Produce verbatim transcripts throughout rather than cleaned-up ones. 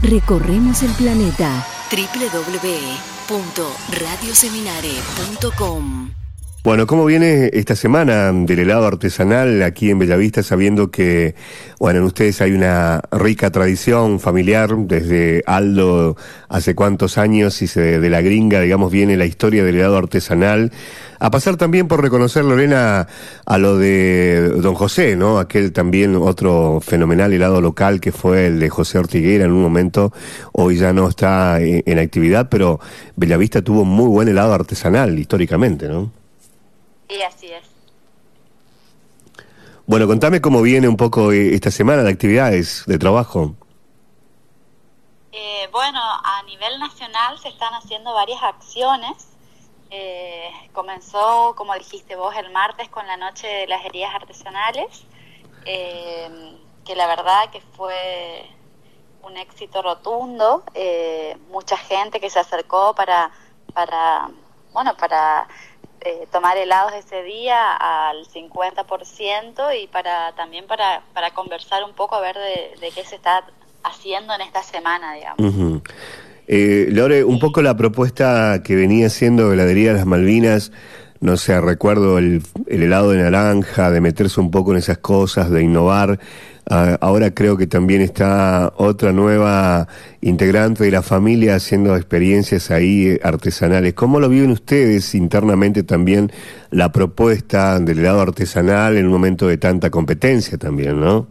Recorremos el planeta. doble u doble u doble u punto radio seminare punto com. Bueno, ¿cómo viene esta semana del helado artesanal aquí en Bellavista, sabiendo que, bueno, en ustedes hay una rica tradición familiar desde Aldo hace cuántos años y se, de la gringa, digamos, viene la historia del helado artesanal, a pasar también por reconocer, Lorena, a lo de Don José, ¿no? Aquel también otro fenomenal helado local que fue el de José Ortiguera en un momento, hoy ya no está en, en actividad, pero Bellavista tuvo muy buen helado artesanal históricamente, ¿no? Sí, así es. Bueno, contame cómo viene un poco esta semana de actividades, de trabajo. Eh, bueno, a nivel nacional se están haciendo varias acciones. Eh, comenzó, como dijiste vos, el martes con la Noche de las Heridas Artesanales, eh, que la verdad que fue un éxito rotundo. Eh, mucha gente que se acercó para, para bueno, para... Eh, tomar helados ese día al cincuenta por ciento y para también para, para conversar un poco a ver de, de qué se está haciendo en esta semana, digamos. Uh-huh. eh, Lore, un poco la propuesta que venía haciendo Heladería de las Malvinas, no sé, recuerdo el, el helado de naranja, de meterse un poco en esas cosas, de innovar. Uh, ahora creo que también está otra nueva integrante de la familia haciendo experiencias ahí artesanales. ¿Cómo lo viven ustedes internamente también la propuesta del helado artesanal en un momento de tanta competencia también, no?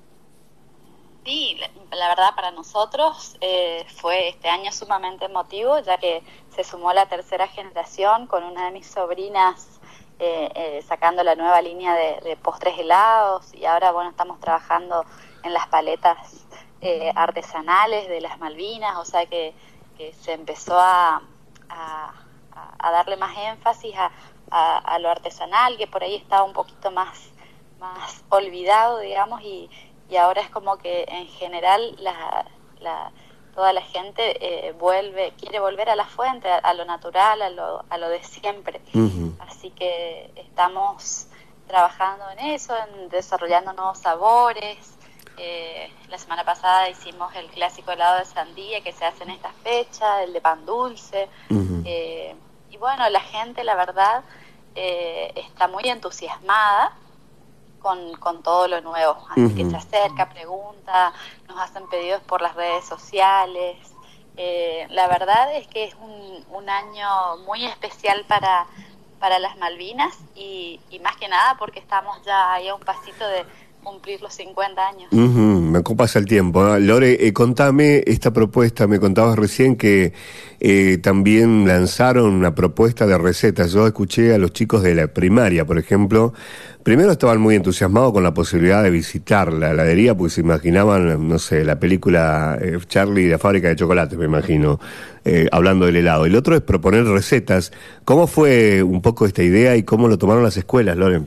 Sí, la, la verdad para nosotros eh, fue este año sumamente emotivo, ya que se sumó la tercera generación con una de mis sobrinas Eh, eh, sacando la nueva línea de, de postres helados, y ahora bueno estamos trabajando en las paletas eh, artesanales de las Malvinas, o sea que, que se empezó a, a, a darle más énfasis a, a, a lo artesanal, que por ahí estaba un poquito más, más olvidado, digamos, y, y ahora es como que en general la, la toda la gente eh, vuelve, quiere volver a la fuente, a, a lo natural, a lo, a lo de siempre. Uh-huh. Así que estamos trabajando en eso, en desarrollando nuevos sabores. Eh, la semana pasada hicimos el clásico helado de sandía que se hace en esta fecha, el de pan dulce. Uh-huh. Eh, y bueno, la gente, la verdad, eh, está muy entusiasmada Con, con todo lo nuevo, así uh-huh. que se acerca, pregunta, nos hacen pedidos por las redes sociales. Eh, la verdad es que es un, un año muy especial para, para las Malvinas y, y más que nada porque estamos ya ahí a un pasito de cumplir los cincuenta años. Uh-huh. Me pasa el tiempo, ¿no? Lore, eh, contame esta propuesta, me contabas recién que eh, también lanzaron una propuesta de recetas. Yo escuché a los chicos de la primaria, por ejemplo, primero estaban muy entusiasmados con la posibilidad de visitar la heladería, porque se imaginaban, no sé, la película eh, Charlie y la fábrica de chocolate, me imagino, eh, hablando del helado. Y el otro es proponer recetas. ¿Cómo fue un poco esta idea y cómo lo tomaron las escuelas, Lore?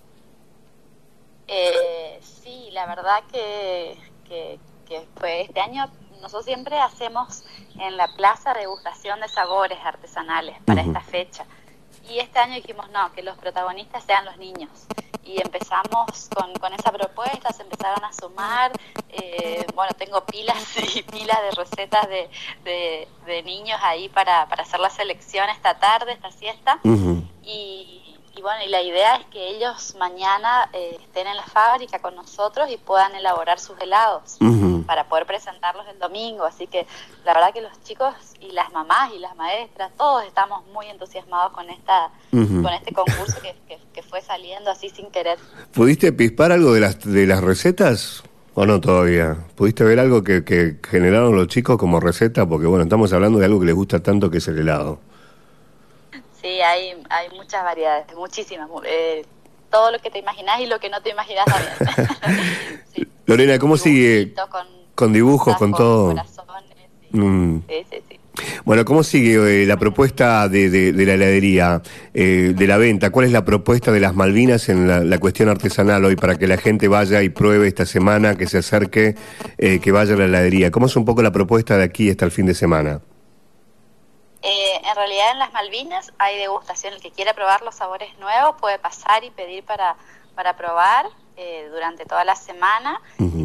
Eh, sí, la verdad que, que, que fue este año. Nosotros siempre hacemos en la plaza degustación de sabores artesanales para uh-huh. esta fecha. Y este año dijimos, no, que los protagonistas sean los niños. Y empezamos con, con esa propuesta, se empezaron a sumar. Eh, bueno, tengo pilas y pilas de recetas de, de, de niños ahí para, para hacer la selección esta tarde, esta siesta. Uh-huh. Y... Y bueno, y la idea es que ellos mañana eh, estén en la fábrica con nosotros y puedan elaborar sus helados uh-huh. para poder presentarlos el domingo. Así que la verdad que los chicos y las mamás y las maestras, todos estamos muy entusiasmados con esta uh-huh. con este concurso que, que, que fue saliendo así sin querer. ¿Pudiste pispar algo de las de las recetas o no todavía? ¿Pudiste ver algo que, que generaron los chicos como receta? Porque bueno, estamos hablando de algo que les gusta tanto, que es el helado. Sí, hay hay muchas variedades, muchísimas. Eh, todo lo que te imaginás y lo que no te imaginás también. Sí. Lorena, ¿cómo sigue? Con, con dibujos, con, con todo. Corazones, sí. Mm. Sí, sí, sí. Bueno, ¿cómo sigue eh, la propuesta de, de, de la heladería, eh, de la venta? ¿Cuál es la propuesta de las Malvinas en la, la cuestión artesanal hoy para que la gente vaya y pruebe esta semana, que se acerque, eh, que vaya a la heladería? ¿Cómo es un poco la propuesta de aquí hasta el fin de semana? Eh, en realidad en las Malvinas hay degustación. El que quiera probar los sabores nuevos puede pasar y pedir para, para probar eh, durante toda la semana. Uh-huh.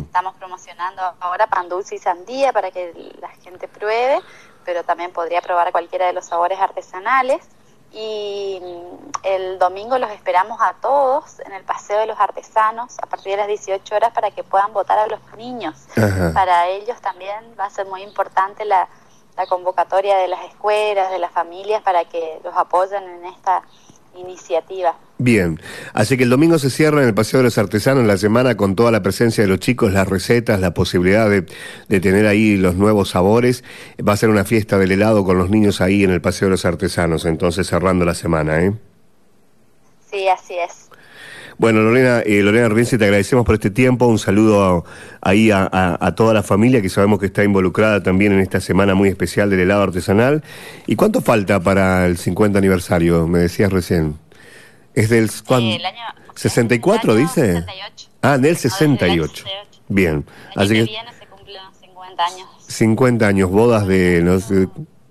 Estamos promocionando ahora pan dulce y sandía para que la gente pruebe, pero también podría probar cualquiera de los sabores artesanales. Y el domingo los esperamos a todos en el Paseo de los Artesanos a partir de las dieciocho horas para que puedan votar a los niños. Ajá. Para ellos también va a ser muy importante la, la convocatoria de las escuelas, de las familias, para que los apoyen en esta iniciativa. Bien, así que el domingo se cierra en el Paseo de los Artesanos la semana con toda la presencia de los chicos, las recetas, la posibilidad de, de tener ahí los nuevos sabores. Va a ser una fiesta del helado con los niños ahí en el Paseo de los Artesanos, entonces cerrando la semana, ¿eh? Sí, así es. Bueno, Lorena, eh, Lorena Rienzi, te agradecemos por este tiempo, un saludo a, ahí a, a, a toda la familia que sabemos que está involucrada también en esta semana muy especial del helado artesanal. ¿Y cuánto falta para el cincuenta aniversario? Me decías recién. ¿Es del ¿cuándo? Eh, el año, sesenta y cuatro, el año dice? sesenta y ocho. Ah, del sesenta y ocho. Bien. El año así que que viene se cumplen cincuenta años. cincuenta años, bodas de... No, sé.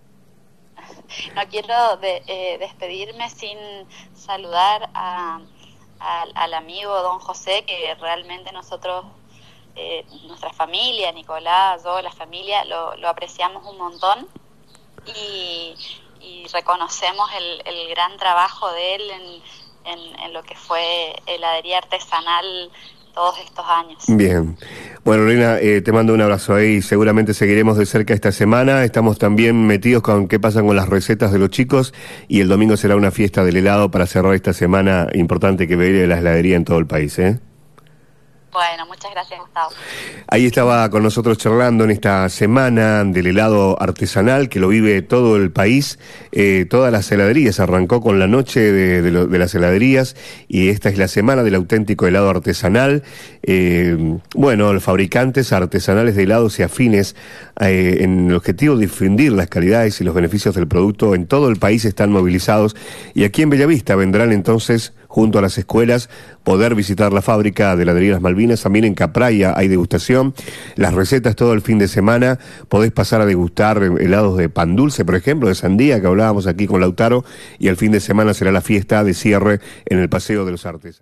No quiero de, eh, despedirme sin saludar a, a, al amigo don José, que realmente nosotros, eh, nuestra familia, Nicolás, yo, la familia, lo, lo apreciamos un montón y, y reconocemos el, el gran trabajo de él en... En, en lo que fue heladería artesanal todos estos años. Bien. Bueno, Lorena, eh, te mando un abrazo ahí. Seguramente seguiremos de cerca esta semana. Estamos también metidos con qué pasa con las recetas de los chicos y el domingo será una fiesta del helado para cerrar esta semana importante que vive la heladería en todo el país, ¿eh? Bueno, muchas gracias, Gustavo. Ahí estaba con nosotros charlando en esta semana del helado artesanal que lo vive todo el país, eh, todas las heladerías. Arrancó con la noche de, de, lo, de las heladerías y esta es la semana del auténtico helado artesanal. Eh, bueno, los fabricantes artesanales de helados y afines eh, en el objetivo de difundir las calidades y los beneficios del producto en todo el país están movilizados y aquí en Bellavista vendrán entonces junto a las escuelas, poder visitar la fábrica de heladería Las Malvinas. También en Capraya hay degustación. Las recetas todo el fin de semana. Podés pasar a degustar helados de pan dulce, por ejemplo, de sandía, que hablábamos aquí con Lautaro. Y el fin de semana será la fiesta de cierre en el Paseo de los Artesanos.